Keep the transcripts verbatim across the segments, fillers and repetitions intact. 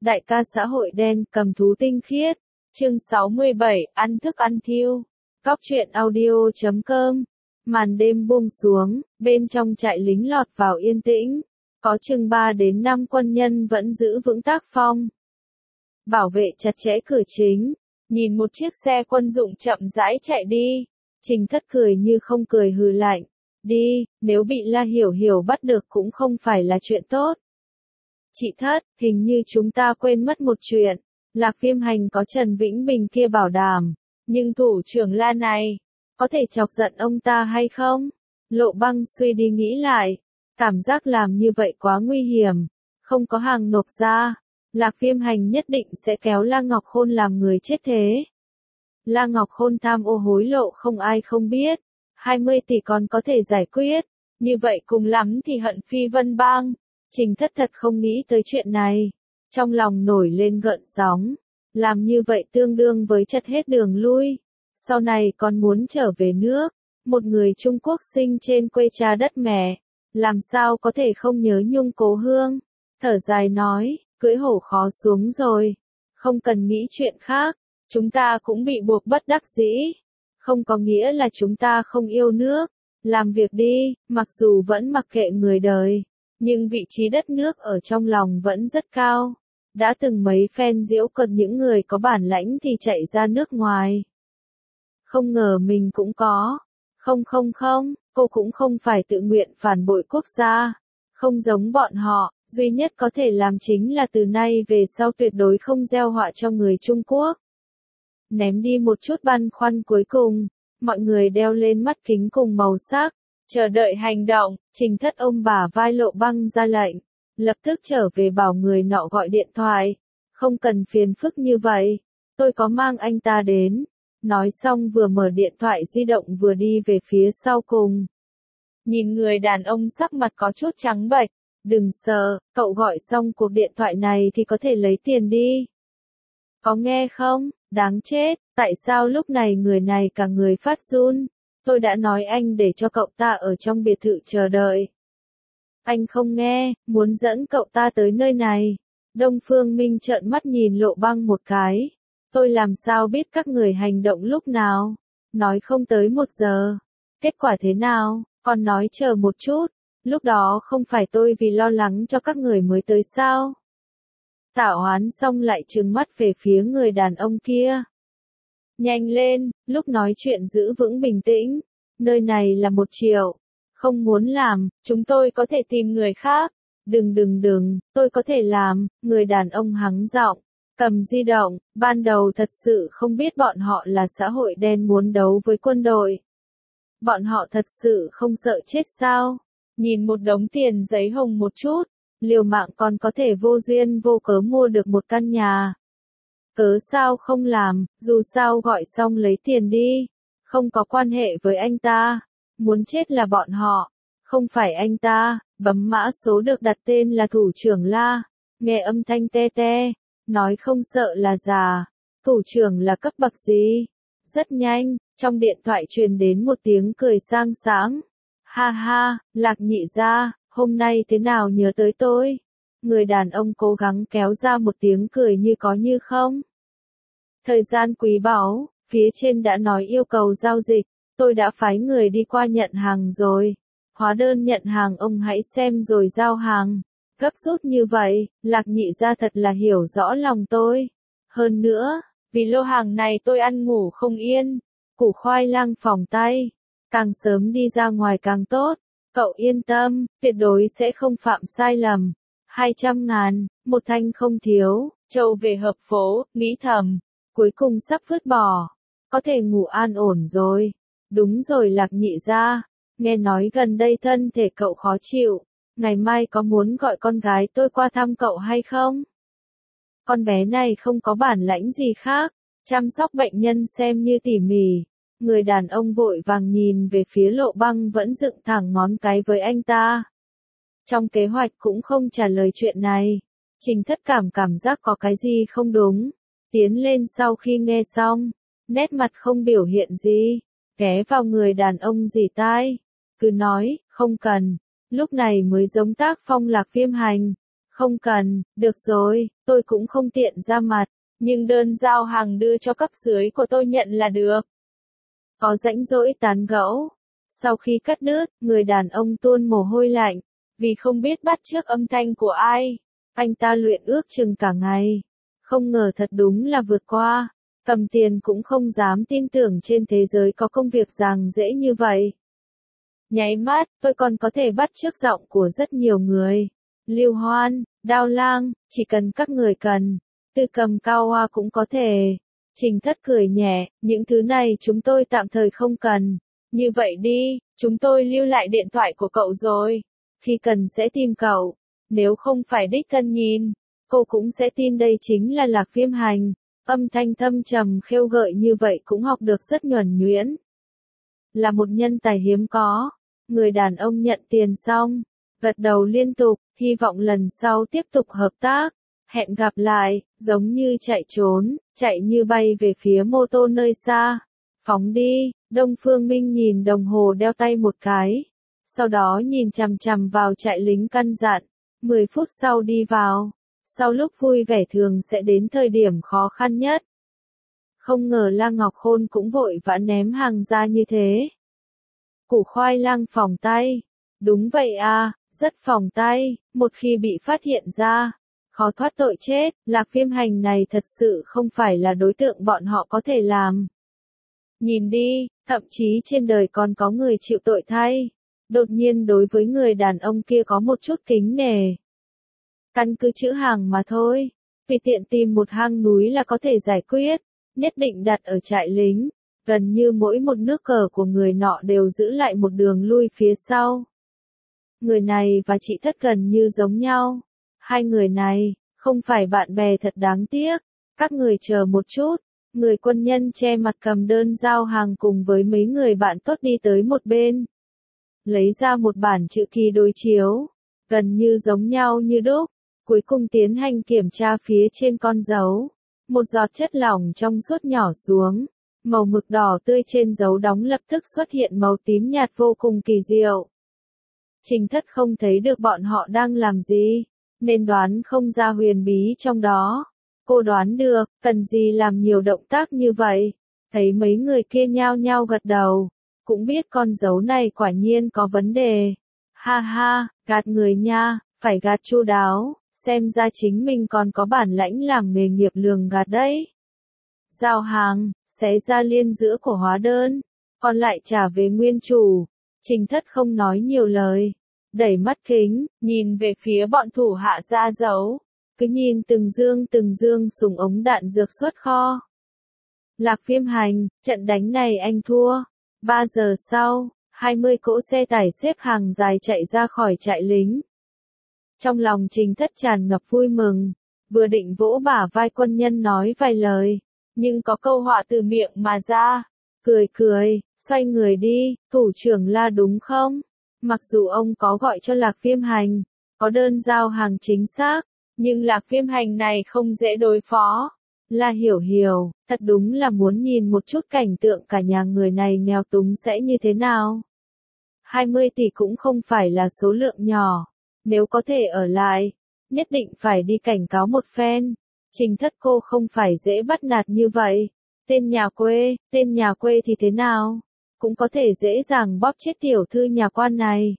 Đại ca xã hội đen cầm thú tinh khiết. Chương sáu mươi bảy, ăn thức ăn thiêu. Góc truyện audio chấm com. Màn đêm buông xuống, bên trong trại lính lọt vào yên tĩnh. Có chừng ba đến năm quân nhân vẫn giữ vững tác phong. Bảo vệ chặt chẽ cửa chính. Nhìn một chiếc xe quân dụng chậm rãi chạy đi. Trình Thất cười như không cười hừ lạnh. Đi, nếu bị La Hiểu Hiểu bắt được cũng không phải là chuyện tốt. Chị Thất, hình như chúng ta quên mất một chuyện. Lạc Viêm Hành có Trần Vĩnh Bình kia bảo đảm. Nhưng thủ trưởng La này, có thể chọc giận ông ta hay không? Lộ Băng suy đi nghĩ lại. Cảm giác làm như vậy quá nguy hiểm. Không có hàng nộp ra. Lạc Viêm Hành nhất định sẽ kéo La Ngọc Khôn làm người chết thế. La Ngọc Khôn tham ô hối lộ không ai không biết. hai mươi tỷ còn có thể giải quyết. Như vậy cùng lắm thì hận Phi Vân Bang. Trình Thất thật không nghĩ tới chuyện này. Trong lòng nổi lên gợn sóng. Làm như vậy tương đương với chặt hết đường lui. Sau này còn muốn trở về nước. Một người Trung Quốc sinh trên quê cha đất mẹ. Làm sao có thể không nhớ nhung cố hương. Thở dài nói, cưỡi hổ khó xuống rồi. Không cần nghĩ chuyện khác. Chúng ta cũng bị buộc bất đắc dĩ. Không có nghĩa là chúng ta không yêu nước. Làm việc đi, mặc dù vẫn mặc kệ người đời. Nhưng vị trí đất nước ở trong lòng vẫn rất cao. Đã từng mấy phen giễu cợt những người có bản lãnh thì chạy ra nước ngoài. Không ngờ mình cũng có. Không không không, cô cũng không phải tự nguyện phản bội quốc gia. Không giống bọn họ, duy nhất có thể làm chính là từ nay về sau tuyệt đối không gieo họa cho người Trung Quốc. Ném đi một chút băn khoăn cuối cùng, mọi người đeo lên mắt kính cùng màu sắc. Chờ đợi hành động, Trình Thất ôm bả vai Lộ Băng ra lệnh. Lập tức trở về bảo người nọ gọi điện thoại. Không cần phiền phức như vậy. Tôi có mang anh ta đến. Nói xong vừa mở điện thoại di động vừa đi về phía sau cùng. Nhìn người đàn ông sắc mặt có chút trắng bệch. Đừng sợ, cậu gọi xong cuộc điện thoại này thì có thể lấy tiền đi. Có nghe không? Đáng chết, tại sao lúc này người này cả người phát run? Tôi đã nói anh để cho cậu ta ở trong biệt thự chờ đợi. Anh không nghe, muốn dẫn cậu ta tới nơi này. Đông Phương Minh trợn mắt nhìn Lộ Băng một cái. Tôi làm sao biết các người hành động lúc nào? Nói không tới một giờ. Kết quả thế nào? Còn nói chờ một chút. Lúc đó không phải tôi vì lo lắng cho các người mới tới sao? Tạ Hoán xong lại trừng mắt về phía người đàn ông kia. Nhanh lên, lúc nói chuyện giữ vững bình tĩnh. Nơi này là một triệu. Không muốn làm, chúng tôi có thể tìm người khác. Đừng đừng đừng, tôi có thể làm, người đàn ông hắng giọng. Cầm di động, ban đầu thật sự không biết bọn họ là xã hội đen muốn đấu với quân đội. Bọn họ thật sự không sợ chết sao? Nhìn một đống tiền giấy hồng một chút, liều mạng còn có thể vô duyên vô cớ mua được một căn nhà. Cớ sao không làm, dù sao gọi xong lấy tiền đi. Không có quan hệ với anh ta. Muốn chết là bọn họ. Không phải anh ta. Bấm mã số được đặt tên là thủ trưởng La. Nghe âm thanh te te. Nói không sợ là già. Thủ trưởng là cấp bậc gì? Rất nhanh, trong điện thoại truyền đến một tiếng cười sang sáng. Ha ha, Lạc nhị gia, hôm nay thế nào nhớ tới tôi? Người đàn ông cố gắng kéo ra một tiếng cười như có như không. Thời gian quý báu, phía trên đã nói yêu cầu giao dịch, tôi đã phái người đi qua nhận hàng rồi. Hóa đơn nhận hàng ông hãy xem rồi giao hàng. Gấp rút như vậy, Lạc nhị gia thật là hiểu rõ lòng tôi. Hơn nữa, vì lô hàng này tôi ăn ngủ không yên. Củ khoai lang phỏng tay. Càng sớm đi ra ngoài càng tốt. Cậu yên tâm, tuyệt đối sẽ không phạm sai lầm. hai trăm ngàn, một thanh không thiếu. Châu về hợp phố, nghĩ thầm. Cuối cùng sắp vứt bỏ. Có thể ngủ an ổn rồi. Đúng rồi Lạc nhị gia. Nghe nói gần đây thân thể cậu khó chịu. Ngày mai có muốn gọi con gái tôi qua thăm cậu hay không? Con bé này không có bản lãnh gì khác. Chăm sóc bệnh nhân xem như tỉ mỉ. Người đàn ông vội vàng nhìn về phía Lộ Băng vẫn dựng thẳng ngón cái với anh ta. Trong kế hoạch cũng không trả lời chuyện này. Trình Thất cảm cảm giác có cái gì không đúng. Tiến lên sau khi nghe xong. Nét mặt không biểu hiện gì. Ghé vào người đàn ông rỉ tai. Cứ nói, không cần. Lúc này mới giống tác phong Lạc Viêm Hành. Không cần, được rồi, tôi cũng không tiện ra mặt, nhưng đơn giao hàng đưa cho cấp dưới của tôi nhận là được. Có rãnh rỗi tán gẫu. Sau khi cắt đứt, người đàn ông tuôn mồ hôi lạnh, vì không biết bắt chước âm thanh của ai. Anh ta luyện ước chừng cả ngày. Không ngờ thật đúng là vượt qua. Cầm tiền cũng không dám tin tưởng trên thế giới có công việc dàng dễ như vậy. Nháy mắt, tôi còn có thể bắt chước giọng của rất nhiều người. Lưu Hoan, Đao Lang, chỉ cần các người cần. Tư Cầm Cao Hoa cũng có thể. Trình Thất cười nhẹ, những thứ này chúng tôi tạm thời không cần. Như vậy đi, chúng tôi lưu lại điện thoại của cậu rồi. Khi cần sẽ tìm cậu. Nếu không phải đích thân nhìn, cô cũng sẽ tin đây chính là Lạc Viêm Hành. Âm thanh thâm trầm khêu gợi như vậy cũng học được rất nhuần nhuyễn. Là một nhân tài hiếm có. Người đàn ông nhận tiền xong, gật đầu liên tục, hy vọng lần sau tiếp tục hợp tác. Hẹn gặp lại, giống như chạy trốn, chạy như bay về phía mô tô nơi xa. Phóng đi, Đông Phương Minh nhìn đồng hồ đeo tay một cái. Sau đó nhìn chằm chằm vào trại lính căn dặn. mười phút sau đi vào. Sau lúc vui vẻ thường sẽ đến thời điểm khó khăn nhất. Không ngờ La Ngọc Khôn cũng vội vã ném hàng ra như thế. Củ khoai lang phỏng tay. Đúng vậy à, rất phỏng tay, một khi bị phát hiện ra, khó thoát tội chết. Lạc Viêm Hành này thật sự không phải là đối tượng bọn họ có thể làm. Nhìn đi, thậm chí trên đời còn có người chịu tội thay. Đột nhiên đối với người đàn ông kia có một chút kính nể. Căn cứ chữ hàng mà thôi, vì tiện tìm một hang núi là có thể giải quyết, nhất định đặt ở trại lính. Gần như mỗi một nước cờ của người nọ đều giữ lại một đường lui phía sau. Người này và chị Thất gần như giống nhau. Hai người này, không phải bạn bè thật đáng tiếc. Các người chờ một chút. Người quân nhân che mặt cầm đơn giao hàng cùng với mấy người bạn tốt đi tới một bên. Lấy ra một bản chữ ký đối chiếu. Gần như giống nhau như đúc. Cuối cùng tiến hành kiểm tra phía trên con dấu. Một giọt chất lỏng trong suốt nhỏ xuống. Màu mực đỏ tươi trên dấu đóng lập tức xuất hiện màu tím nhạt vô cùng kỳ diệu. Trình Thất không thấy được bọn họ đang làm gì, nên đoán không ra huyền bí trong đó. Cô đoán được, cần gì làm nhiều động tác như vậy. Thấy mấy người kia nhao nhao gật đầu, cũng biết con dấu này quả nhiên có vấn đề. Ha ha, gạt người nha, phải gạt chu đáo, xem ra chính mình còn có bản lãnh làm nghề nghiệp lường gạt đấy. Giao hàng, xé ra liên giữa của hóa đơn, còn lại trả về nguyên chủ. Trình Thất không nói nhiều lời, đẩy mắt kính, nhìn về phía bọn thủ hạ ra dấu, cứ nhìn từng dương từng dương súng ống đạn dược xuất kho. Lạc Viêm Hành, trận đánh này anh thua. Ba giờ sau, hai mươi cỗ xe tải xếp hàng dài chạy ra khỏi trại lính. Trong lòng Trình Thất tràn ngập vui mừng, vừa định vỗ bả vai quân nhân nói vài lời, nhưng có câu họa từ miệng mà ra. Cười cười, xoay người đi, thủ trưởng La đúng không? Mặc dù ông có gọi cho Lạc Viêm Hành, có đơn giao hàng chính xác, nhưng Lạc Viêm Hành này không dễ đối phó. La Hiểu Hiểu, thật đúng là muốn nhìn một chút cảnh tượng cả nhà người này nghèo túng sẽ như thế nào. hai mươi tỷ cũng không phải là số lượng nhỏ, nếu có thể ở lại, nhất định phải đi cảnh cáo một phen. Trình Thất cô không phải dễ bắt nạt như vậy. Tên nhà quê, tên nhà quê thì thế nào? Cũng có thể dễ dàng bóp chết tiểu thư nhà quan này.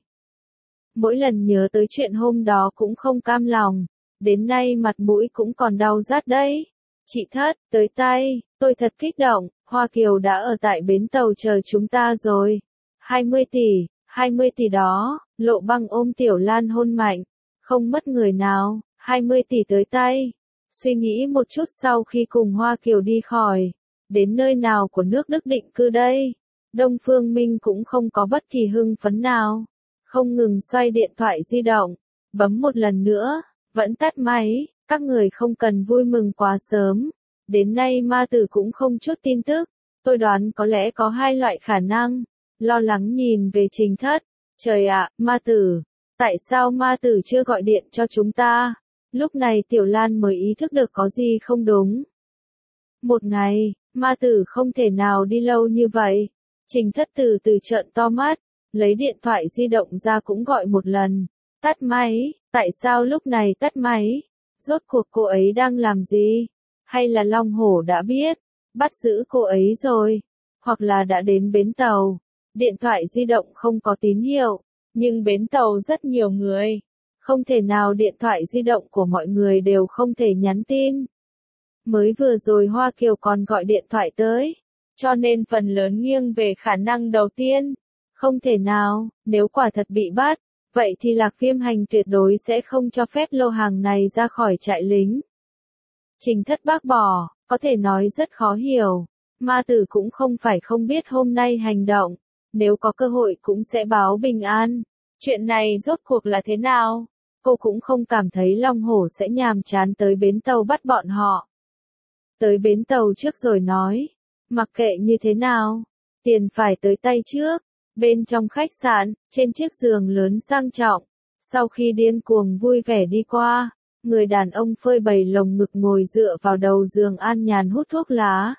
Mỗi lần nhớ tới chuyện hôm đó cũng không cam lòng, đến nay mặt mũi cũng còn đau rát đấy. Chị Thất, tới tay, tôi thật kích động, Hoa Kiều đã ở tại bến tàu chờ chúng ta rồi. hai mươi tỷ, hai mươi tỷ đó, Lộ Băng ôm Tiểu Lan hôn mạnh, không mất người nào, hai mươi tỷ tới tay. Suy nghĩ một chút sau khi cùng Hoa Kiều đi khỏi, đến nơi nào của nước Đức định cư đây? Đông Phương Minh cũng không có bất kỳ hưng phấn nào, không ngừng xoay điện thoại di động, bấm một lần nữa, vẫn tắt máy. Các người không cần vui mừng quá sớm, đến nay ma tử cũng không chút tin tức. Tôi đoán có lẽ có hai loại khả năng. Lo lắng nhìn về Trình Thất, trời ạ, ma tử, tại sao ma tử chưa gọi điện cho chúng ta? Lúc này Tiểu Lan mới ý thức được có gì không đúng. Một ngày, ma tử không thể nào đi lâu như vậy. Trình Thất từ từ trợn to mắt, lấy điện thoại di động ra cũng gọi một lần. Tắt máy, tại sao lúc này tắt máy? Rốt cuộc cô ấy đang làm gì? Hay là Long Hổ đã biết, bắt giữ cô ấy rồi? Hoặc là đã đến bến tàu? Điện thoại di động không có tín hiệu, nhưng bến tàu rất nhiều người. Không thể nào điện thoại di động của mọi người đều không thể nhắn tin. Mới vừa rồi Hoa Kiều còn gọi điện thoại tới, cho nên phần lớn nghiêng về khả năng đầu tiên. Không thể nào, nếu quả thật bị bắt, vậy thì Lạc Viêm Hành tuyệt đối sẽ không cho phép lô hàng này ra khỏi trại lính. Trình Thất bác bỏ, có thể nói rất khó hiểu. Ma Tử cũng không phải không biết hôm nay hành động, nếu có cơ hội cũng sẽ báo bình an. Chuyện này rốt cuộc là thế nào? Cô cũng không cảm thấy Long Hổ sẽ nhàm chán tới bến tàu bắt bọn họ. Tới bến tàu trước rồi nói, mặc kệ như thế nào, tiền phải tới tay trước. Bên trong khách sạn, trên chiếc giường lớn sang trọng, sau khi điên cuồng vui vẻ đi qua, người đàn ông phơi bày lồng ngực ngồi dựa vào đầu giường an nhàn hút thuốc lá.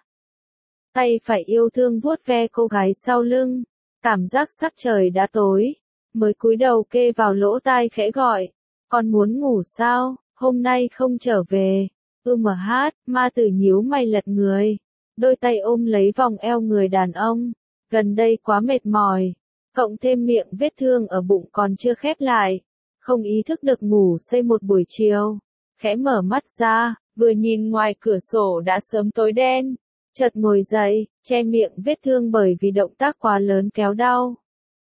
Tay phải yêu thương vuốt ve cô gái sau lưng, cảm giác sắc trời đã tối, mới cúi đầu kê vào lỗ tai khẽ gọi, con muốn ngủ sao, hôm nay không trở về. Ư mà hát, Ma Tử nhíu mày lật người, đôi tay ôm lấy vòng eo người đàn ông. Gần đây quá mệt mỏi, cộng thêm miệng vết thương ở bụng còn chưa khép lại, không ý thức được ngủ say một buổi chiều. Khẽ mở mắt ra, vừa nhìn ngoài cửa sổ đã sớm tối đen, chợt ngồi dậy, che miệng vết thương bởi vì động tác quá lớn kéo đau.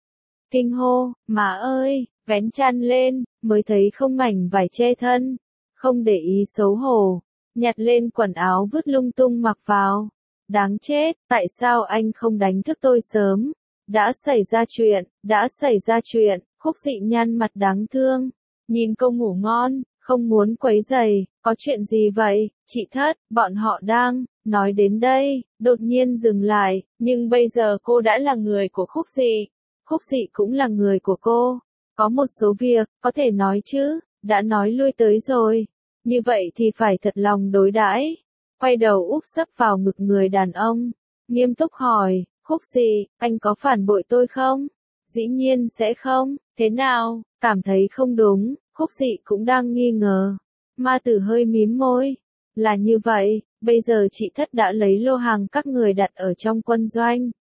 Kinh hô, má ơi, vén chăn lên, mới thấy không mảnh vải che thân, không để ý xấu hổ, nhặt lên quần áo vứt lung tung mặc vào. Đáng chết, tại sao anh không đánh thức tôi sớm? Đã xảy ra chuyện, đã xảy ra chuyện, Khúc Dị nhăn mặt đáng thương. Nhìn cô ngủ ngon, không muốn quấy rầy, có chuyện gì vậy, chị Thất, bọn họ đang, nói đến đây, đột nhiên dừng lại, nhưng bây giờ cô đã là người của Khúc Dị. Khúc Dị cũng là người của cô. Có một số việc, có thể nói chứ, đã nói lui tới rồi. Như vậy thì phải thật lòng đối đãi. Quay đầu úp sấp vào ngực người đàn ông, nghiêm túc hỏi, Khúc Dị, anh có phản bội tôi không? Dĩ nhiên sẽ không, thế nào, cảm thấy không đúng, Khúc Dị cũng đang nghi ngờ. Ma Tử hơi mím môi, là như vậy, bây giờ chị Thất đã lấy lô hàng các người đặt ở trong quân doanh.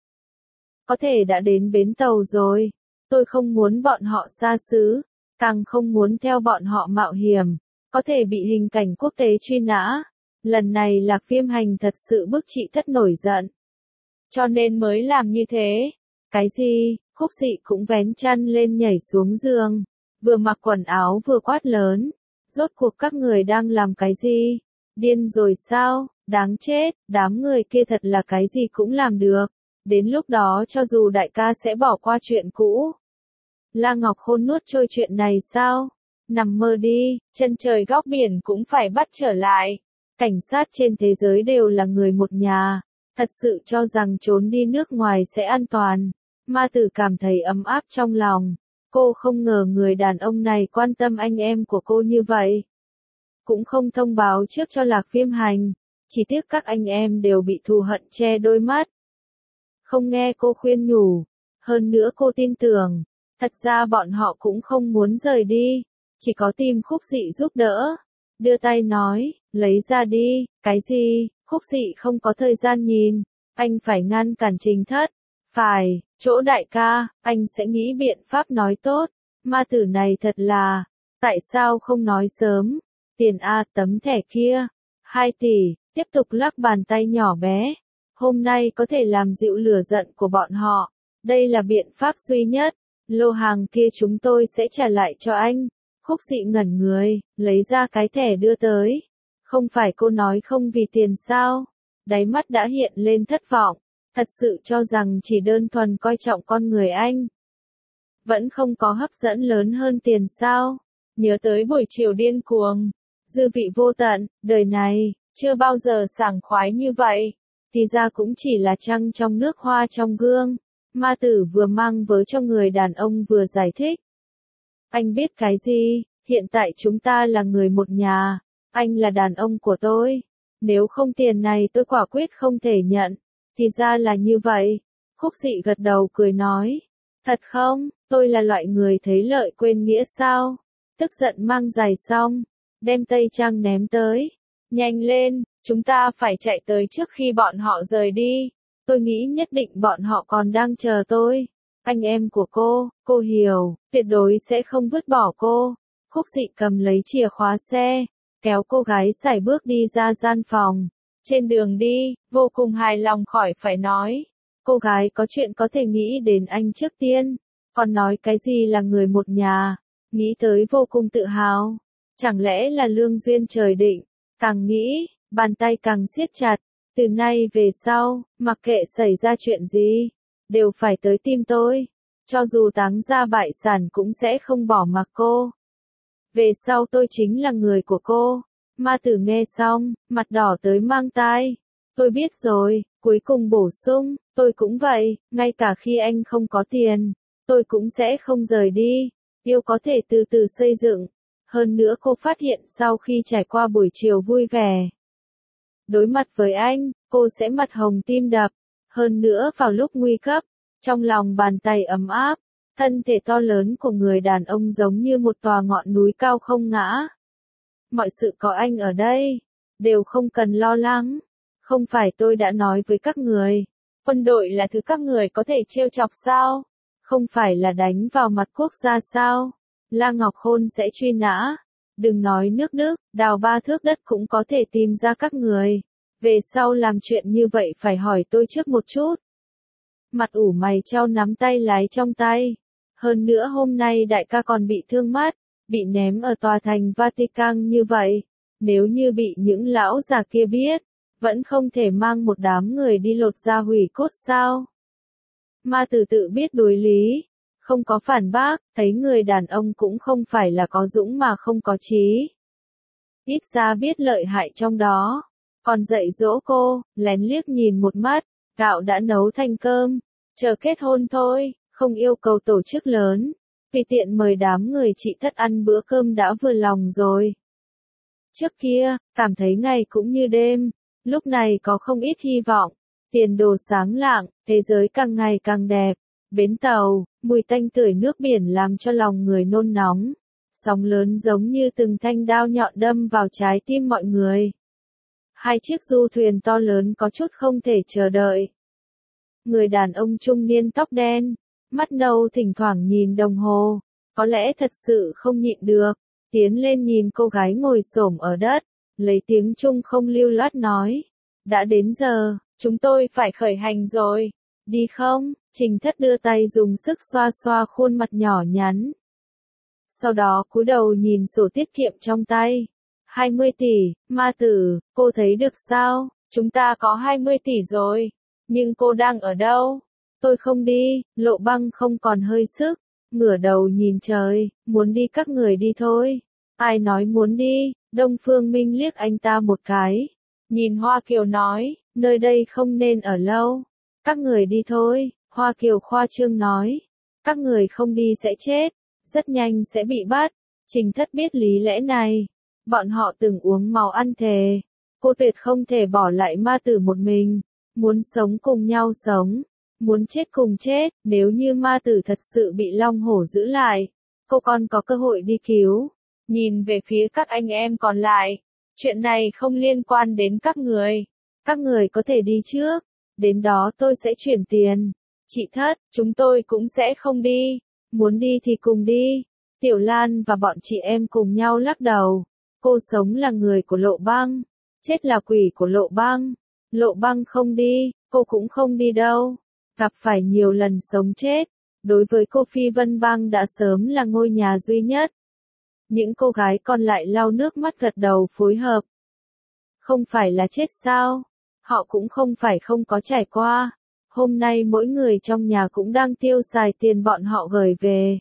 Có thể đã đến bến tàu rồi, tôi không muốn bọn họ xa xứ, càng không muốn theo bọn họ mạo hiểm, có thể bị hình cảnh quốc tế truy nã. Lần này Lạc Viêm Hành thật sự bức chị Thất nổi giận. Cho nên mới làm như thế. Cái gì, Khúc Dị cũng vén chăn lên nhảy xuống giường. Vừa mặc quần áo vừa quát lớn. Rốt cuộc các người đang làm cái gì? Điên rồi sao? Đáng chết, đám người kia thật là cái gì cũng làm được. Đến lúc đó cho dù đại ca sẽ bỏ qua chuyện cũ. La Ngọc Khôn nuốt trôi chuyện này sao? Nằm mơ đi, chân trời góc biển cũng phải bắt trở lại. Cảnh sát trên thế giới đều là người một nhà, thật sự cho rằng trốn đi nước ngoài sẽ an toàn. Ma Tử cảm thấy ấm áp trong lòng, cô không ngờ người đàn ông này quan tâm anh em của cô như vậy. Cũng không thông báo trước cho Lạc Viêm Hành, chỉ tiếc các anh em đều bị thù hận che đôi mắt. Không nghe cô khuyên nhủ, hơn nữa cô tin tưởng, thật ra bọn họ cũng không muốn rời đi, chỉ có tìm Khúc Dị giúp đỡ. Đưa tay nói, lấy ra đi, cái gì, Khúc Dị không có thời gian nhìn, anh phải ngăn cản Trình Thất, phải, chỗ đại ca, anh sẽ nghĩ biện pháp nói tốt, Ma Tử này thật là, tại sao không nói sớm, tiền A tấm thẻ kia, hai tỷ, tiếp tục lắc bàn tay nhỏ bé, hôm nay có thể làm dịu lửa giận của bọn họ, đây là biện pháp duy nhất, lô hàng kia chúng tôi sẽ trả lại cho anh. Khúc Dị ngẩn người, lấy ra cái thẻ đưa tới. Không phải cô nói không vì tiền sao? Đáy mắt đã hiện lên thất vọng. Thật sự cho rằng chỉ đơn thuần coi trọng con người anh. Vẫn không có hấp dẫn lớn hơn tiền sao? Nhớ tới buổi chiều điên cuồng. Dư vị vô tận, đời này, chưa bao giờ sảng khoái như vậy. Thì ra cũng chỉ là trăng trong nước hoa trong gương. Ma Tử vừa mang vớ cho người đàn ông vừa giải thích. Anh biết cái gì, hiện tại chúng ta là người một nhà, anh là đàn ông của tôi, nếu không tiền này tôi quả quyết không thể nhận, thì ra là như vậy. Khúc Dị gật đầu cười nói, thật không, tôi là loại người thấy lợi quên nghĩa sao, tức giận mang giày xong, đem tây trang ném tới. Nhanh lên, chúng ta phải chạy tới trước khi bọn họ rời đi. Tôi nghĩ nhất định bọn họ còn đang chờ tôi. Anh em của cô, cô hiểu, tuyệt đối sẽ không vứt bỏ cô. Khúc Dị cầm lấy chìa khóa xe, kéo cô gái sải bước đi ra gian phòng. Trên đường đi, vô cùng hài lòng khỏi phải nói. Cô gái có chuyện có thể nghĩ đến anh trước tiên. Còn nói cái gì là người một nhà. Nghĩ tới vô cùng tự hào. Chẳng lẽ là lương duyên trời định. Càng nghĩ, bàn tay càng siết chặt. Từ nay về sau, mặc kệ xảy ra chuyện gì, đều phải tới tìm tôi. Cho dù táng ra bại sản cũng sẽ không bỏ mặc cô. Về sau tôi chính là người của cô. Ma Tử nghe xong, mặt đỏ tới mang tai. Tôi biết rồi, cuối cùng bổ sung, tôi cũng vậy, ngay cả khi anh không có tiền, tôi cũng sẽ không rời đi. Yêu có thể từ từ xây dựng. Hơn nữa cô phát hiện sau khi trải qua buổi chiều vui vẻ, đối mặt với anh, cô sẽ mặt hồng tim đập. Hơn nữa vào lúc nguy cấp, trong lòng bàn tay ấm áp, thân thể to lớn của người đàn ông giống như một tòa ngọn núi cao không ngã. Mọi sự có anh ở đây, đều không cần lo lắng. Không phải tôi đã nói với các người, quân đội là thứ các người có thể trêu chọc sao? Không phải là đánh vào mặt quốc gia sao? La Ngọc Khôn sẽ truy nã. Đừng nói nước Đức, đào ba thước đất cũng có thể tìm ra các người. Về sau làm chuyện như vậy phải hỏi tôi trước một chút. Mặt ủ mày trao nắm tay lái trong tay. Hơn nữa hôm nay đại ca còn bị thương mắt, bị ném ở tòa thành Vatican như vậy. Nếu như bị những lão già kia biết, vẫn không thể mang một đám người đi lột da hủy cốt sao? Ma Tử tự biết đối lý, không có phản bác, thấy người đàn ông cũng không phải là có dũng mà không có trí. Ít ra biết lợi hại trong đó. Còn dạy dỗ cô, lén liếc nhìn một mắt, gạo đã nấu thành cơm, chờ kết hôn thôi, không yêu cầu tổ chức lớn. Vì tiện mời đám người chị thất ăn bữa cơm đã vừa lòng rồi. Trước kia, cảm thấy ngày cũng như đêm, lúc này có không ít hy vọng. Tiền đồ sáng lạng, thế giới càng ngày càng đẹp. Bến tàu, mùi tanh tưởi nước biển làm cho lòng người nôn nóng. Sóng lớn giống như từng thanh đao nhọn đâm vào trái tim mọi người. Hai chiếc du thuyền to lớn có chút không thể chờ đợi. Người đàn ông trung niên tóc đen, mắt nâu thỉnh thoảng nhìn đồng hồ, có lẽ thật sự không nhịn được, tiến lên nhìn cô gái ngồi xổm ở đất, lấy tiếng Trung không lưu loát nói. Đã đến giờ, chúng tôi phải khởi hành rồi, đi không? Trình Thất đưa tay dùng sức xoa xoa khuôn mặt nhỏ nhắn. Sau đó cúi đầu nhìn sổ tiết kiệm trong tay. hai mươi tỷ, Ma Tử, cô thấy được sao? Chúng ta có hai mươi tỷ rồi. Nhưng cô đang ở đâu? Tôi không đi, Lộ Băng không còn hơi sức. Ngửa đầu nhìn trời, muốn đi các người đi thôi. Ai nói muốn đi? Đông Phương Minh liếc anh ta một cái. Nhìn Hoa Kiều nói, nơi đây không nên ở lâu. Các người đi thôi, Hoa Kiều khoa trương nói. Các người không đi sẽ chết, rất nhanh sẽ bị bắt. Trình Thất biết lý lẽ này. Bọn họ từng uống máu ăn thề. Cô tuyệt không thể bỏ lại Ma Tử một mình. Muốn sống cùng nhau sống. Muốn chết cùng chết. Nếu như Ma Tử thật sự bị Long Hổ giữ lại, cô còn có cơ hội đi cứu. Nhìn về phía các anh em còn lại. Chuyện này không liên quan đến các người. Các người có thể đi trước. Đến đó tôi sẽ chuyển tiền. Chị Thất, chúng tôi cũng sẽ không đi. Muốn đi thì cùng đi. Tiểu Lan và bọn chị em cùng nhau lắc đầu. Cô sống là người của Lộ Băng. Chết là quỷ của Lộ Băng. Lộ Băng không đi, cô cũng không đi đâu. Gặp phải nhiều lần sống chết. Đối với cô Phi Vân Bang đã sớm là ngôi nhà duy nhất. Những cô gái còn lại lau nước mắt gật đầu phối hợp. Không phải là chết sao? Họ cũng không phải không có trải qua. Hôm nay mỗi người trong nhà cũng đang tiêu xài tiền bọn họ gửi về.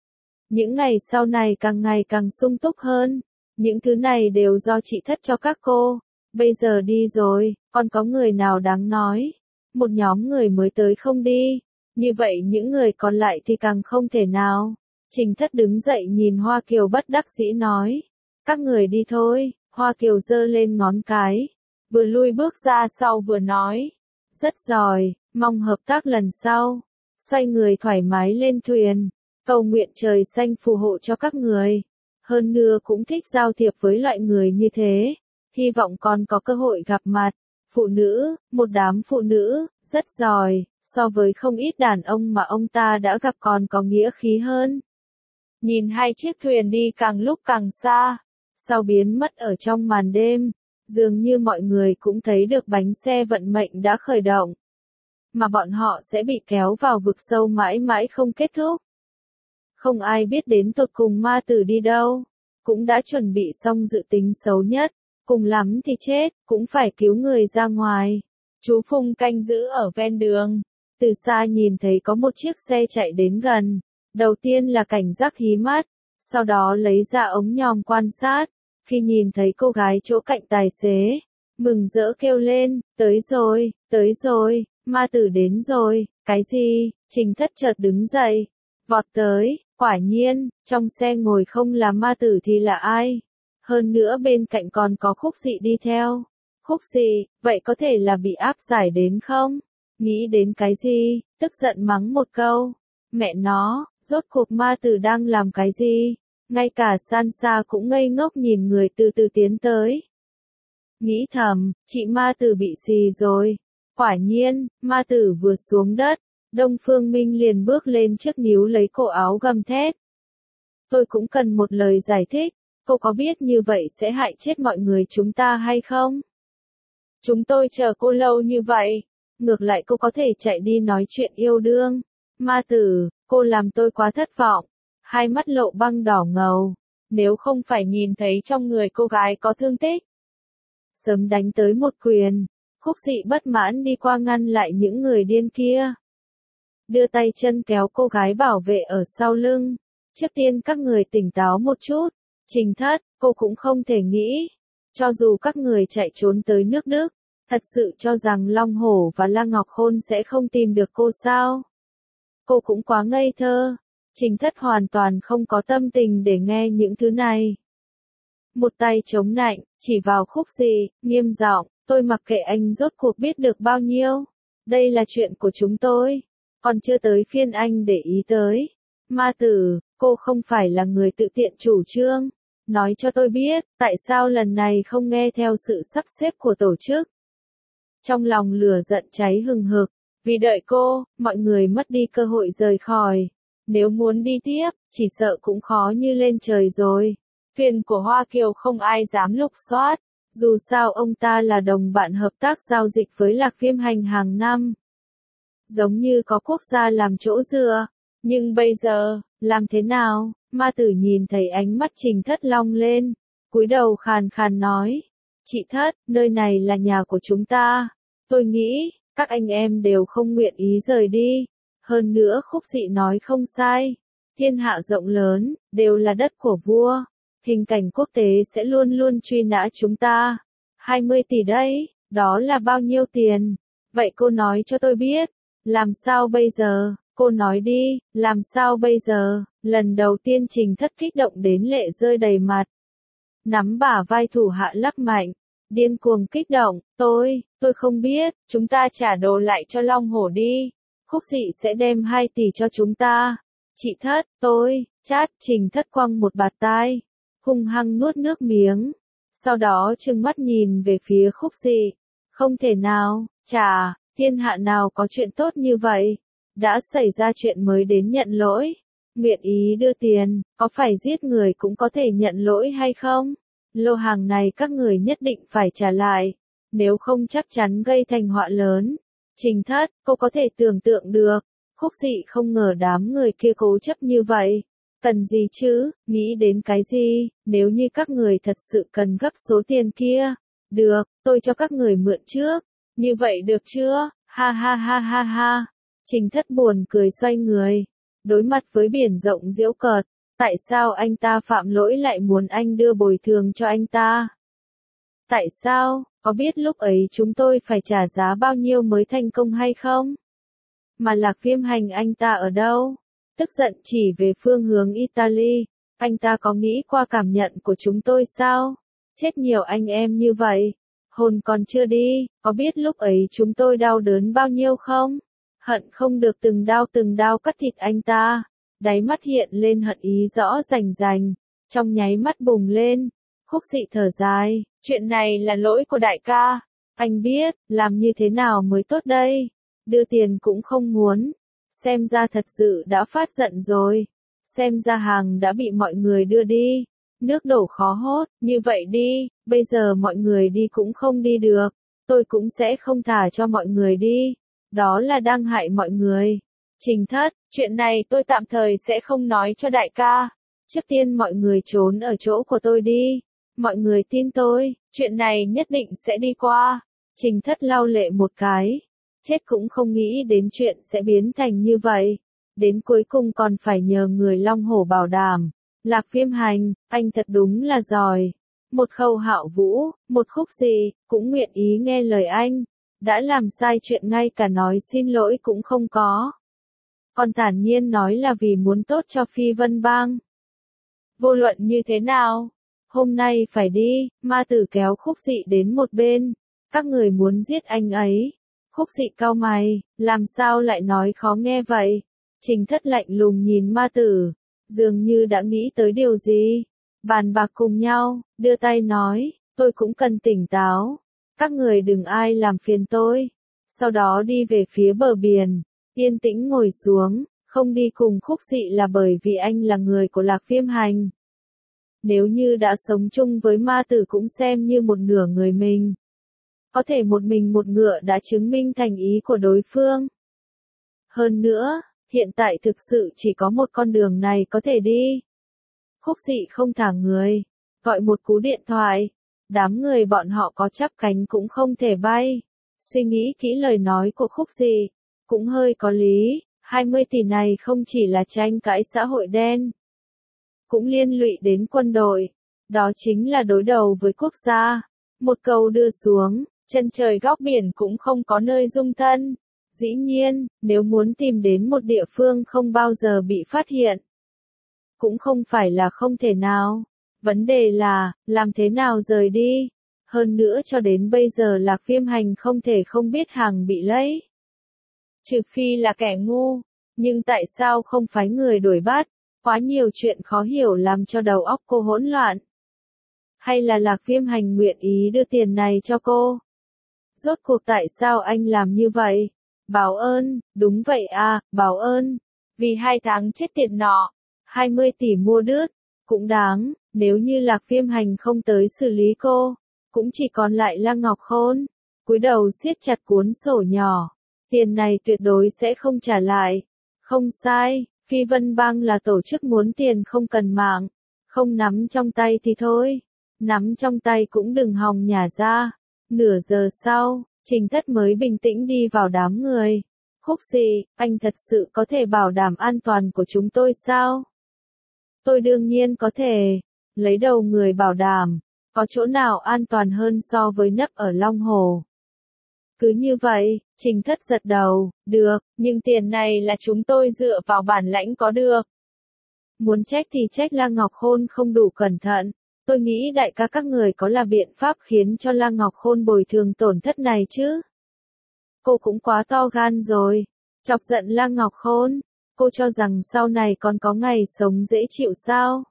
Những ngày sau này càng ngày càng sung túc hơn. Những thứ này đều do chị Thất cho các cô. Bây giờ đi rồi, còn có người nào đáng nói. Một nhóm người mới tới không đi. Như vậy những người còn lại thì càng không thể nào. Trình Thất đứng dậy nhìn Hoa Kiều bất đắc dĩ nói. Các người đi thôi. Hoa Kiều giơ lên ngón cái. Vừa lui bước ra sau vừa nói. Rất giỏi, mong hợp tác lần sau. Xoay người thoải mái lên thuyền. Cầu nguyện trời xanh phù hộ cho các người. hơn nữa cũng thích giao thiệp với loại người như thế, hy vọng còn có cơ hội gặp mặt. Phụ nữ, một đám phụ nữ, rất giỏi, so với không ít đàn ông mà ông ta đã gặp còn có nghĩa khí hơn. Nhìn hai chiếc thuyền đi càng lúc càng xa, sau biến mất ở trong màn đêm, dường như mọi người cũng thấy được bánh xe vận mệnh đã khởi động, mà bọn họ sẽ bị kéo vào vực sâu mãi mãi không kết thúc. Không ai biết đến tột cùng ma tử đi đâu, cũng đã chuẩn bị xong dự tính xấu nhất, cùng lắm thì chết, cũng phải cứu người ra ngoài. Chú Phùng canh giữ ở ven đường, từ xa nhìn thấy có một chiếc xe chạy đến gần, đầu tiên là cảnh giác hí mắt, sau đó lấy ra ống nhòm quan sát, khi nhìn thấy cô gái chỗ cạnh tài xế, mừng rỡ kêu lên, tới rồi, tới rồi, ma tử đến rồi, cái gì, Trình Thất chợt đứng dậy, vọt tới, quả nhiên, trong xe ngồi không là ma tử thì là ai, hơn nữa bên cạnh còn có Khúc Dị đi theo. Khúc Dị, vậy có thể là bị áp giải đến không? Nghĩ đến cái gì, tức giận mắng một câu, mẹ nó, rốt cuộc ma tử đang làm cái gì? Ngay cả Sansa cũng ngây ngốc nhìn người từ từ tiến tới. Nghĩ thầm, chị ma tử bị xì rồi. Quả nhiên, ma tử vừa xuống đất, Đông Phương Minh liền bước lên trước níu lấy cổ áo gầm thét. Tôi cũng cần một lời giải thích, cô có biết như vậy sẽ hại chết mọi người chúng ta hay không? Chúng tôi chờ cô lâu như vậy, ngược lại cô có thể chạy đi nói chuyện yêu đương. Ma tử, cô làm tôi quá thất vọng. Hai mắt lộ băng đỏ ngầu, nếu không phải nhìn thấy trong người cô gái có thương tích, sớm đánh tới một quyền. Khúc Dị bất mãn đi qua ngăn lại những người điên kia, đưa tay chân kéo cô gái bảo vệ ở sau lưng. Trước tiên các người tỉnh táo một chút, Trình Thất, cô cũng không thể nghĩ, cho dù các người chạy trốn tới nước Đức, thật sự cho rằng Long Hổ và La Ngọc Khôn sẽ không tìm được cô sao? Cô cũng quá ngây thơ. Trình Thất hoàn toàn không có tâm tình để nghe những thứ này. Một tay chống nạnh, chỉ vào Khúc Dị, nghiêm giọng, tôi mặc kệ anh rốt cuộc biết được bao nhiêu. Đây là chuyện của chúng tôi, còn chưa tới phiên anh để ý tới. Ma tử, cô không phải là người tự tiện chủ trương. Nói cho tôi biết, tại sao lần này không nghe theo sự sắp xếp của tổ chức. Trong lòng lửa giận cháy hừng hực, vì đợi cô, mọi người mất đi cơ hội rời khỏi. Nếu muốn đi tiếp, chỉ sợ cũng khó như lên trời rồi. Thuyền của Hoa Kiều không ai dám lục soát, dù sao ông ta là đồng bạn hợp tác giao dịch với Lạc Viêm Hành hàng năm. Giống như có quốc gia làm chỗ dựa, nhưng bây giờ, làm thế nào? Ma tử nhìn thấy ánh mắt Trình Thất long lên, cúi đầu khàn khàn nói, chị Thất, nơi này là nhà của chúng ta, tôi nghĩ, các anh em đều không nguyện ý rời đi. Hơn nữa Khúc Dị nói không sai, thiên hạ rộng lớn, đều là đất của vua, hình cảnh quốc tế sẽ luôn luôn truy nã chúng ta. hai mươi tỷ đấy, đó là bao nhiêu tiền? Vậy cô nói cho tôi biết, làm sao bây giờ? Cô nói đi, làm sao bây giờ? Lần đầu tiên Trình Thất kích động đến lệ rơi đầy mặt. Nắm bả vai thủ hạ lắc mạnh, điên cuồng kích động, tôi, tôi không biết, chúng ta trả đồ lại cho Long Hổ đi. Khúc Dị sẽ đem hai tỷ cho chúng ta. Chị Thất, tôi, chát, Trình Thất quăng một bạt tai, hung hăng nuốt nước miếng, sau đó trừng mắt nhìn về phía Khúc Dị. Không thể nào, chà, thiên hạ nào có chuyện tốt như vậy, đã xảy ra chuyện mới đến nhận lỗi, nguyện ý đưa tiền, có phải giết người cũng có thể nhận lỗi hay không? Lô hàng này các người nhất định phải trả lại, nếu không chắc chắn gây thành họa lớn. Trình Thất, cô có thể tưởng tượng được, Khúc Dị không ngờ đám người kia cố chấp như vậy. Cần gì chứ, nghĩ đến cái gì, nếu như các người thật sự cần gấp số tiền kia. Được, tôi cho các người mượn trước. Như vậy được chưa? Ha ha ha ha ha. Trình Thất buồn cười xoay người. Đối mặt với biển rộng giễu cợt. Tại sao anh ta phạm lỗi lại muốn anh đưa bồi thường cho anh ta? Tại sao, có biết lúc ấy chúng tôi phải trả giá bao nhiêu mới thành công hay không? Mà Lạc Viêm Hành anh ta ở đâu? Tức giận chỉ về phương hướng Italy, anh ta có nghĩ qua cảm nhận của chúng tôi sao? Chết nhiều anh em như vậy, hồn còn chưa đi, có biết lúc ấy chúng tôi đau đớn bao nhiêu không? Hận không được từng đao từng đao cắt thịt anh ta, đáy mắt hiện lên hận ý rõ rành rành. trong nháy mắt bùng lên. Khúc Dị thở dài, chuyện này là lỗi của đại ca. Anh biết, làm như thế nào mới tốt đây? Đưa tiền cũng không muốn. Xem ra thật sự đã phát giận rồi. Xem ra hàng đã bị mọi người đưa đi. Nước đổ khó hốt, như vậy đi, bây giờ mọi người đi cũng không đi được. Tôi cũng sẽ không thả cho mọi người đi. Đó là đang hại mọi người. Trình Thất, chuyện này tôi tạm thời sẽ không nói cho đại ca. Trước tiên mọi người trốn ở chỗ của tôi đi. Mọi người tin tôi, chuyện này nhất định sẽ đi qua. Trình Thất lau lệ một cái. Chết cũng không nghĩ đến chuyện sẽ biến thành như vậy. Đến cuối cùng còn phải nhờ người Long Hổ bảo đảm. Lạc Viêm Hành, anh thật đúng là giỏi. Một Khâu Hạo Vũ, một Khúc Dị, cũng nguyện ý nghe lời anh. Đã làm sai chuyện ngay cả nói xin lỗi cũng không có. Còn thản nhiên nói là vì muốn tốt cho Phi Vân Bang. Vô luận như thế nào? Hôm nay phải đi, ma tử kéo Khúc Dị đến một bên. Các người muốn giết anh ấy. Khúc Dị cau mày, làm sao lại nói khó nghe vậy? Trình Thất lạnh lùng nhìn ma tử, dường như đã nghĩ tới điều gì. Bàn bạc cùng nhau, đưa tay nói, tôi cũng cần tỉnh táo. Các người đừng ai làm phiền tôi. Sau đó đi về phía bờ biển, yên tĩnh ngồi xuống, không đi cùng Khúc Dị là bởi vì anh là người của Lạc Viêm Hành. Nếu như đã sống chung với ma tử cũng xem như một nửa người mình. Có thể một mình một ngựa đã chứng minh thành ý của đối phương. Hơn nữa, hiện tại thực sự chỉ có một con đường này có thể đi. Khúc Dị không thả người, gọi một cú điện thoại. Đám người bọn họ có chắp cánh cũng không thể bay. Suy nghĩ kỹ lời nói của Khúc Dị, cũng hơi có lý. hai mươi tỷ này không chỉ là tranh cãi xã hội đen, cũng liên lụy đến quân đội. Đó chính là đối đầu với quốc gia. Một câu đưa xuống, chân trời góc biển cũng không có nơi dung thân. Dĩ nhiên, nếu muốn tìm đến một địa phương không bao giờ bị phát hiện, cũng không phải là không thể nào. Vấn đề là, làm thế nào rời đi? Hơn nữa cho đến bây giờ Lạc Viêm Hành không thể không biết hàng bị lấy. Trừ phi là kẻ ngu, nhưng tại sao không phái người đuổi bắt? Quá nhiều chuyện khó hiểu làm cho đầu óc cô hỗn loạn. Hay là Lạc Viêm Hành nguyện ý đưa tiền này cho cô? Rốt cuộc tại sao anh làm như vậy? Báo ơn, đúng vậy à, báo ơn. Vì hai tháng chết tiệt nọ, hai mươi tỷ mua đứt, cũng đáng. Nếu như Lạc Viêm Hành không tới xử lý cô, cũng chỉ còn lại Lăng Ngọc Khôn. Cúi đầu siết chặt cuốn sổ nhỏ. Tiền này tuyệt đối sẽ không trả lại. Không sai, Phi Vân Bang là tổ chức muốn tiền không cần mạng. Không nắm trong tay thì thôi. Nắm trong tay cũng đừng hòng nhả ra. Nửa giờ sau, Trình Thất mới bình tĩnh đi vào đám người. Khúc Dị, anh thật sự có thể bảo đảm an toàn của chúng tôi sao? Tôi đương nhiên có thể. Lấy đầu người bảo đảm. Có chỗ nào an toàn hơn so với nấp ở Long Hồ? Cứ như vậy, Trình Thất giật đầu, được, nhưng tiền này là chúng tôi dựa vào bản lãnh có được. Muốn trách thì trách La Ngọc Khôn không đủ cẩn thận. Tôi nghĩ đại ca các người có là biện pháp khiến cho La Ngọc Khôn bồi thường tổn thất này chứ. Cô cũng quá to gan rồi. Chọc giận La Ngọc Khôn. Cô cho rằng sau này còn có ngày sống dễ chịu sao?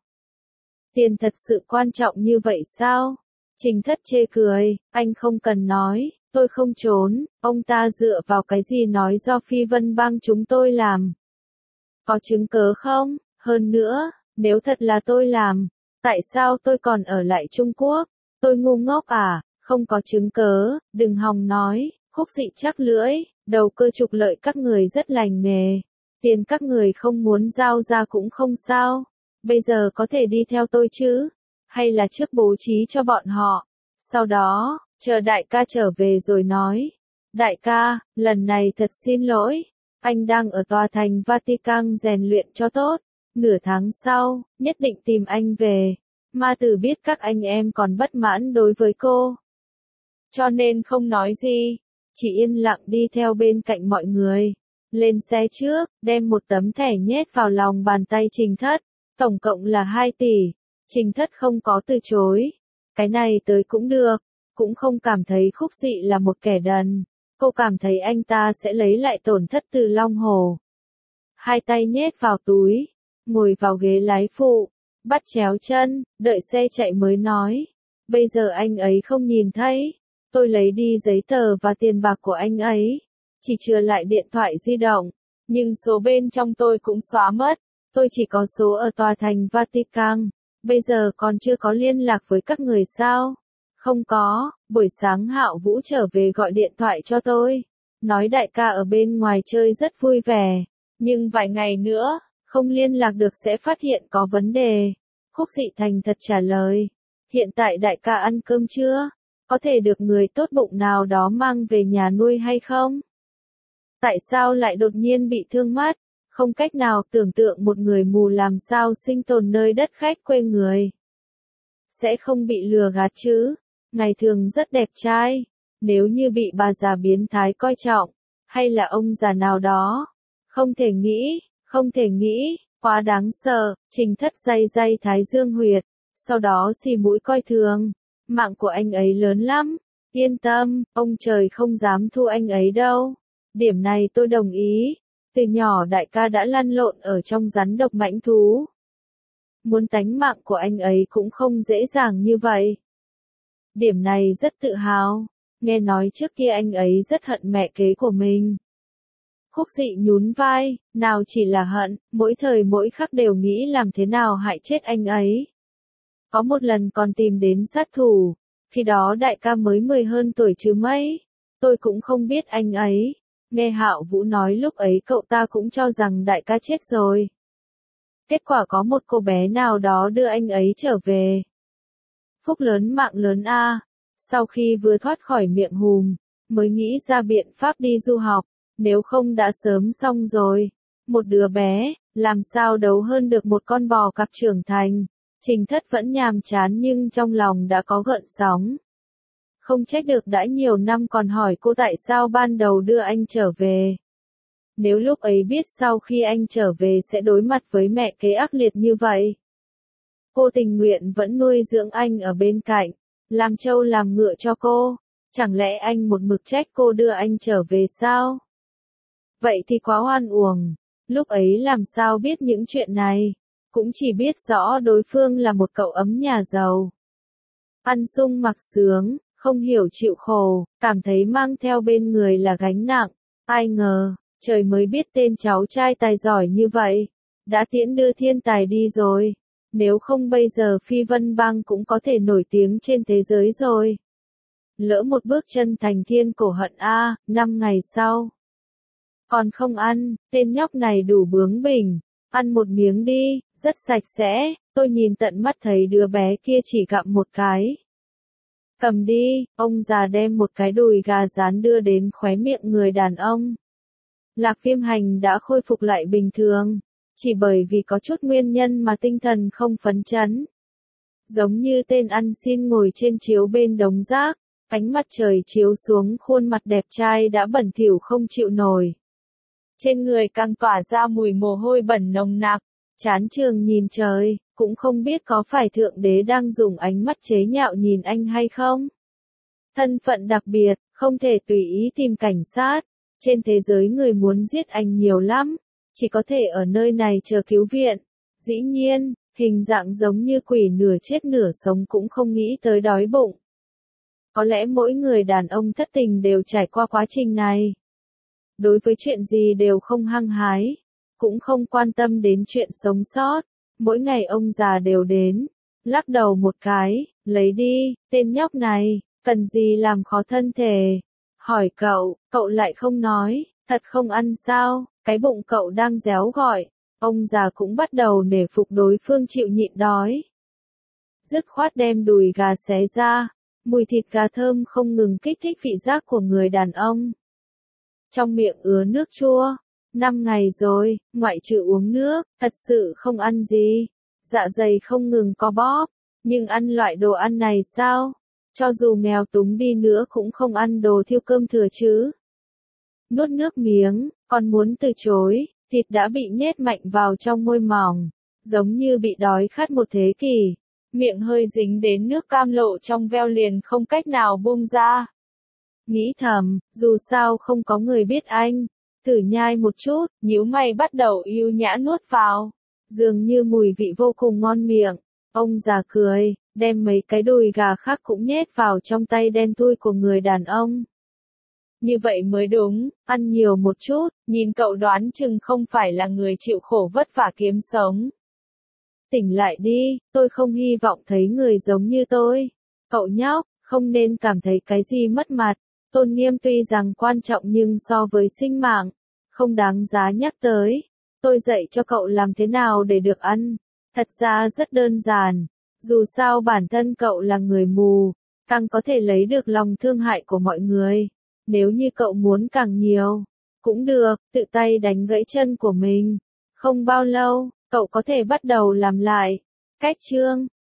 Tiền thật sự quan trọng như vậy sao? Trình Thất chê cười, anh không cần nói, tôi không trốn, ông ta dựa vào cái gì nói do Phi Vân Bang chúng tôi làm? Có chứng cớ không? Hơn nữa, nếu thật là tôi làm, tại sao tôi còn ở lại Trung Quốc? Tôi ngu ngốc à? Không có chứng cớ, đừng hòng nói. Khúc Dị chắc lưỡi, đầu cơ trục lợi các người rất lành nghề. Tiền các người không muốn giao ra cũng không sao. Bây giờ có thể đi theo tôi chứ? Hay là trước bố trí cho bọn họ? Sau đó, chờ đại ca trở về rồi nói. Đại ca, lần này thật xin lỗi. Anh đang ở tòa thành Vatican rèn luyện cho tốt. Nửa tháng sau, nhất định tìm anh về. Ma tử biết các anh em còn bất mãn đối với cô. Cho nên không nói gì. Chỉ yên lặng đi theo bên cạnh mọi người. Lên xe trước, đem một tấm thẻ nhét vào lòng bàn tay Trình Thất. Tổng cộng là hai tỷ. Trình Thất không có từ chối. Cái này tới cũng được. Cũng không cảm thấy Khúc Dị là một kẻ đần. Cô cảm thấy anh ta sẽ lấy lại tổn thất từ Long Hồ. Hai tay nhét vào túi. Ngồi vào ghế lái phụ. bắt chéo chân, đợi xe chạy mới nói. Bây giờ anh ấy không nhìn thấy. Tôi lấy đi giấy tờ và tiền bạc của anh ấy. Chỉ chừa lại điện thoại di động. Nhưng số bên trong tôi cũng xóa mất. Tôi chỉ có số ở tòa thành Vatican. Bây giờ còn chưa có liên lạc với các người sao? Không có, buổi sáng Hạo Vũ trở về gọi điện thoại cho tôi. Nói đại ca ở bên ngoài chơi rất vui vẻ. Nhưng vài ngày nữa, không liên lạc được sẽ phát hiện có vấn đề. Khúc Dị thành thật trả lời. Hiện tại đại ca ăn cơm chưa? Có thể được người tốt bụng nào đó mang về nhà nuôi hay không? Tại sao lại đột nhiên bị thương mắt? Không cách nào tưởng tượng một người mù làm sao sinh tồn nơi đất khách quê người. Sẽ không bị lừa gạt chứ? Ngày thường rất đẹp trai. Nếu như bị bà già biến thái coi trọng, hay là ông già nào đó. Không thể nghĩ, không thể nghĩ, quá đáng sợ. Trình Thất day day thái dương huyệt, sau đó xì mũi coi thường. Mạng của anh ấy lớn lắm. Yên tâm, ông trời không dám thu anh ấy đâu. Điểm này tôi đồng ý. Từ nhỏ đại ca đã lăn lộn ở trong rắn độc mãnh thú. Muốn tánh mạng của anh ấy cũng không dễ dàng như vậy. Điểm này rất tự hào. Nghe nói trước kia anh ấy rất hận mẹ kế của mình. Khúc Dị nhún vai, nào chỉ là hận, mỗi thời mỗi khắc đều nghĩ làm thế nào hại chết anh ấy. Có một lần còn tìm đến sát thủ, khi đó đại ca mới mười hơn tuổi chứ mấy. Tôi cũng không biết anh ấy. Nghe Hạo Vũ nói lúc ấy cậu ta cũng cho rằng đại ca chết rồi. Kết quả có một cô bé nào đó đưa anh ấy trở về. Phúc lớn mạng lớn a. Sau khi vừa thoát khỏi miệng hùm, mới nghĩ ra biện pháp đi du học, nếu không đã sớm xong rồi. Một đứa bé, làm sao đấu hơn được một con bò cạp trưởng thành. Trình Thất vẫn nhàm chán nhưng trong lòng đã có gợn sóng. Không trách được đã nhiều năm còn hỏi cô tại sao ban đầu đưa anh trở về. Nếu lúc ấy biết sau khi anh trở về sẽ đối mặt với mẹ kế ác liệt như vậy. Cô tình nguyện vẫn nuôi dưỡng anh ở bên cạnh, làm trâu làm ngựa cho cô. Chẳng lẽ anh một mực trách cô đưa anh trở về sao? Vậy thì quá oan uổng. Lúc ấy làm sao biết những chuyện này? Cũng chỉ biết rõ đối phương là một cậu ấm nhà giàu. Ăn sung mặc sướng, không hiểu chịu khổ, cảm thấy mang theo bên người là gánh nặng. Ai ngờ, trời mới biết tên cháu trai tài giỏi như vậy. Đã tiễn đưa thiên tài đi rồi. Nếu không bây giờ Phi Vân Bang cũng có thể nổi tiếng trên thế giới rồi. Lỡ một bước chân thành thiên cổ hận a, năm ngày sau. Còn không ăn, tên nhóc này đủ bướng bỉnh. Ăn một miếng đi, rất sạch sẽ, tôi nhìn tận mắt thấy đứa bé kia chỉ gặm một cái. Cầm đi, ông già đem một cái đùi gà rán đưa đến khóe miệng người đàn ông. Lạc Phiêm Hành đã khôi phục lại bình thường, chỉ bởi vì có chút nguyên nhân mà tinh thần không phấn chấn. Giống như tên ăn xin ngồi trên chiếu bên đống rác, ánh mặt trời chiếu xuống khuôn mặt đẹp trai đã bẩn thỉu không chịu nổi. Trên người càng tỏa ra mùi mồ hôi bẩn nồng nặc, chán trường nhìn trời, cũng không biết có phải Thượng Đế đang dùng ánh mắt chế nhạo nhìn anh hay không. Thân phận đặc biệt, không thể tùy ý tìm cảnh sát, trên thế giới người muốn giết anh nhiều lắm, chỉ có thể ở nơi này chờ cứu viện. Dĩ nhiên, hình dạng giống như quỷ nửa chết nửa sống cũng không nghĩ tới đói bụng. Có lẽ mỗi người đàn ông thất tình đều trải qua quá trình này. Đối với chuyện gì đều không hăng hái, cũng không quan tâm đến chuyện sống sót. Mỗi ngày ông già đều đến, lắc đầu một cái, lấy đi, tên nhóc này, cần gì làm khó thân thể. Hỏi cậu, cậu lại không nói, thật không ăn sao, cái bụng cậu đang réo gọi. Ông già cũng bắt đầu nể phục đối phương chịu nhịn đói. Dứt khoát đem đùi gà xé ra, mùi thịt gà thơm không ngừng kích thích vị giác của người đàn ông. Trong miệng ứa nước chua. Năm ngày rồi, ngoại trừ uống nước, thật sự không ăn gì. Dạ dày không ngừng co bóp. Nhưng ăn loại đồ ăn này sao? Cho dù nghèo túng đi nữa cũng không ăn đồ thiêu cơm thừa chứ. Nuốt nước miếng, còn muốn từ chối, thịt đã bị nhét mạnh vào trong môi mỏng. Giống như bị đói khát một thế kỷ. Miệng hơi dính đến nước cam lộ trong veo liền không cách nào buông ra. Nghĩ thầm, dù sao không có người biết anh. Thử nhai một chút, nhíu mày bắt đầu yêu nhã nuốt vào. dường như mùi vị vô cùng ngon miệng. Ông già cười, đem mấy cái đùi gà khác cũng nhét vào trong tay đen thui của người đàn ông. Như vậy mới đúng, ăn nhiều một chút, nhìn cậu đoán chừng không phải là người chịu khổ vất vả kiếm sống. Tỉnh lại đi, tôi không hy vọng thấy người giống như tôi. Cậu nhóc, không nên cảm thấy cái gì mất mặt. Tôn nghiêm tuy rằng quan trọng nhưng so với sinh mạng, không đáng giá nhắc tới. Tôi dạy cho cậu làm thế nào để được ăn. Thật ra rất đơn giản. Dù sao bản thân cậu là người mù, càng có thể lấy được lòng thương hại của mọi người. Nếu như cậu muốn càng nhiều, cũng được, tự tay đánh gãy chân của mình. Không bao lâu, cậu có thể bắt đầu làm lại. Cách chương